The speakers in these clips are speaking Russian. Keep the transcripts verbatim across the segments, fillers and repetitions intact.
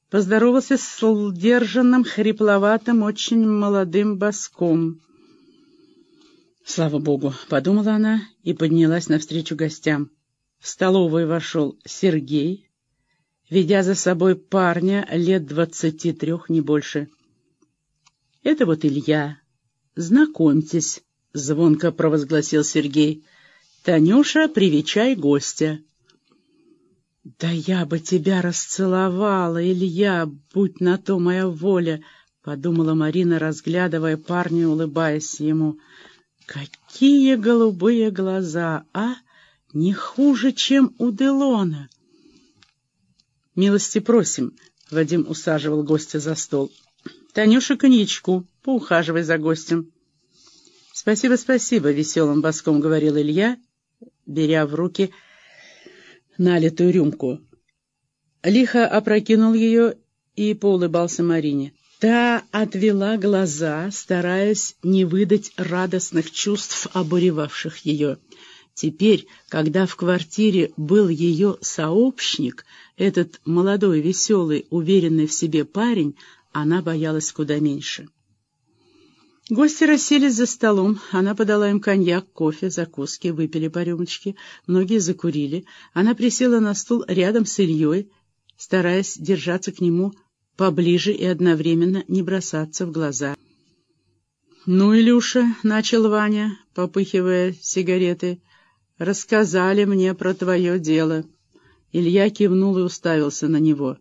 поздоровался с сдержанным, хрипловатым, очень молодым баском. «Слава Богу!» — подумала она и поднялась навстречу гостям. В столовую вошел Сергей, ведя за собой парня лет двадцати трех, не больше. «Это вот Илья. Знакомьтесь», — звонко провозгласил Сергей. «Танюша, привечай гостя». «Да я бы тебя расцеловала, Илья, будь на то моя воля», — подумала Марина, разглядывая парня и улыбаясь ему. «Какие голубые глаза, а? Не хуже, чем у Делона». «Милости просим», — Вадим усаживал гостя за стол. «Танюша, коньячку, поухаживай за гостем». «Спасибо, спасибо», — веселым баском говорил Илья, беря в руки налитую рюмку. Лихо опрокинул ее и поулыбался Марине. Та отвела глаза, стараясь не выдать радостных чувств, обуревавших ее. Теперь, когда в квартире был ее сообщник, этот молодой, веселый, уверенный в себе парень, она боялась куда меньше. Гости расселись за столом, она подала им коньяк, кофе, закуски, выпили по рюмочке, многие закурили. Она присела на стул рядом с Ильей, стараясь держаться к нему поближе и одновременно не бросаться в глаза. «Ну, Илюша», — начал Ваня, попыхивая сигареты, — «рассказали мне про твое дело». Илья кивнул и уставился на него.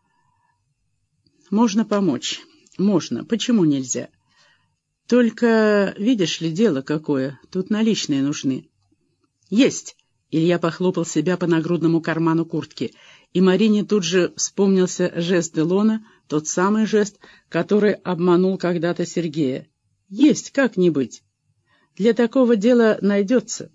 «Можно помочь. Можно. Почему нельзя? Только, видишь ли, дело какое, тут наличные нужны». «Есть!» — Илья похлопал себя по нагрудному карману куртки, и Марине тут же вспомнился жест Делона, тот самый жест, который обманул когда-то Сергея. «Есть, как не быть. Для такого дела найдется».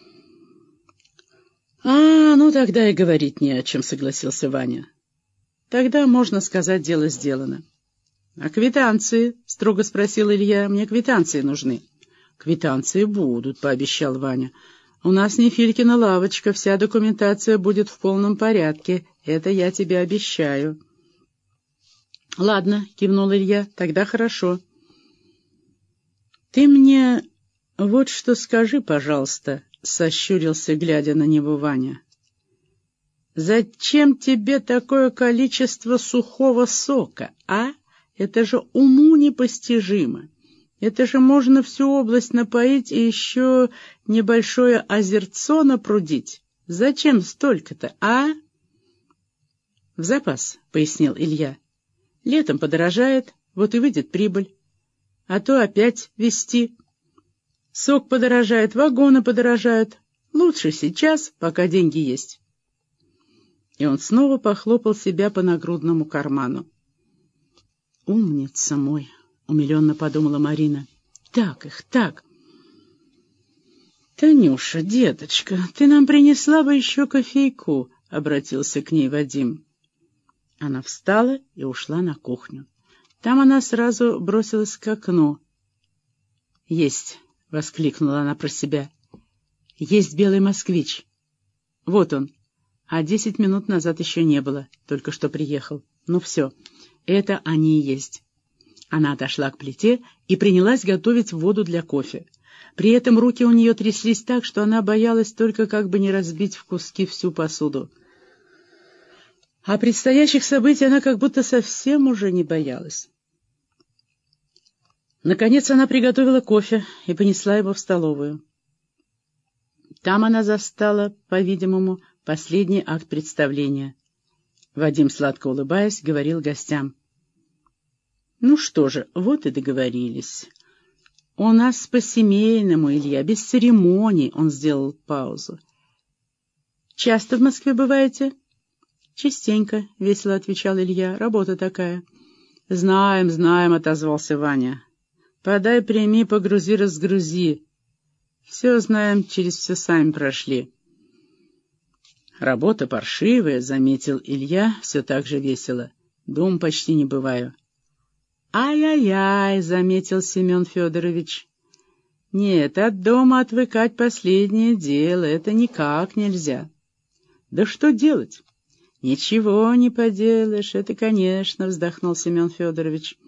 «А, ну тогда и говорить не о чем», — согласился Ваня. «Тогда, можно сказать, дело сделано». «А квитанции?» — строго спросил Илья. «Мне квитанции нужны». «Квитанции будут», — пообещал Ваня. «У нас не Филькина лавочка, вся документация будет в полном порядке. Это я тебе обещаю». «Ладно», — кивнул Илья, — «тогда хорошо». «Ты мне вот что скажи, пожалуйста», — сощурился, глядя на него Ваня. «Зачем тебе такое количество сухого сока, а? Это же уму непостижимо. Это же можно всю область напоить и еще небольшое озерцо напрудить. Зачем столько-то, а?» «В запас», — пояснил Илья. «Летом подорожает, вот и выйдет прибыль. А то опять везти. Сок подорожает, вагоны подорожают. Лучше сейчас, пока деньги есть». И он снова похлопал себя по нагрудному карману. «Умница мой!» — умиленно подумала Марина. «Так их, так!» «Танюша, деточка, ты нам принесла бы еще кофейку», — обратился к ней Вадим. Она встала и ушла на кухню. Там она сразу бросилась к окну. «Есть!» — воскликнула она про себя. «Есть белый москвич. Вот он. А десять минут назад еще не было, только что приехал. Ну все, это они и есть». Она отошла к плите и принялась готовить воду для кофе. При этом руки у нее тряслись так, что она боялась только как бы не разбить в куски всю посуду. А предстоящих событий она как будто совсем уже не боялась. Наконец она приготовила кофе и понесла его в столовую. Там она застала, по-видимому, последний акт представления. Вадим, сладко улыбаясь, говорил гостям: «Ну что же, вот и договорились. У нас по-семейному, Илья, без церемоний», — он сделал паузу. «Часто в Москве бываете?» «Частенько», — весело отвечал Илья, — «работа такая». «Знаем, знаем», — отозвался Ваня. «Подай, прими, погрузи, разгрузи. Все знаем, через все сами прошли». «Работа паршивая», — заметил Илья, все так же весело. «Дом почти не бываю». «Ай-яй-яй», — заметил Семен Федорович. «Нет, от дома отвыкать последнее дело, это никак нельзя». «Да что делать? «Ничего не поделаешь, это, конечно», — вздохнул Семен Федорович.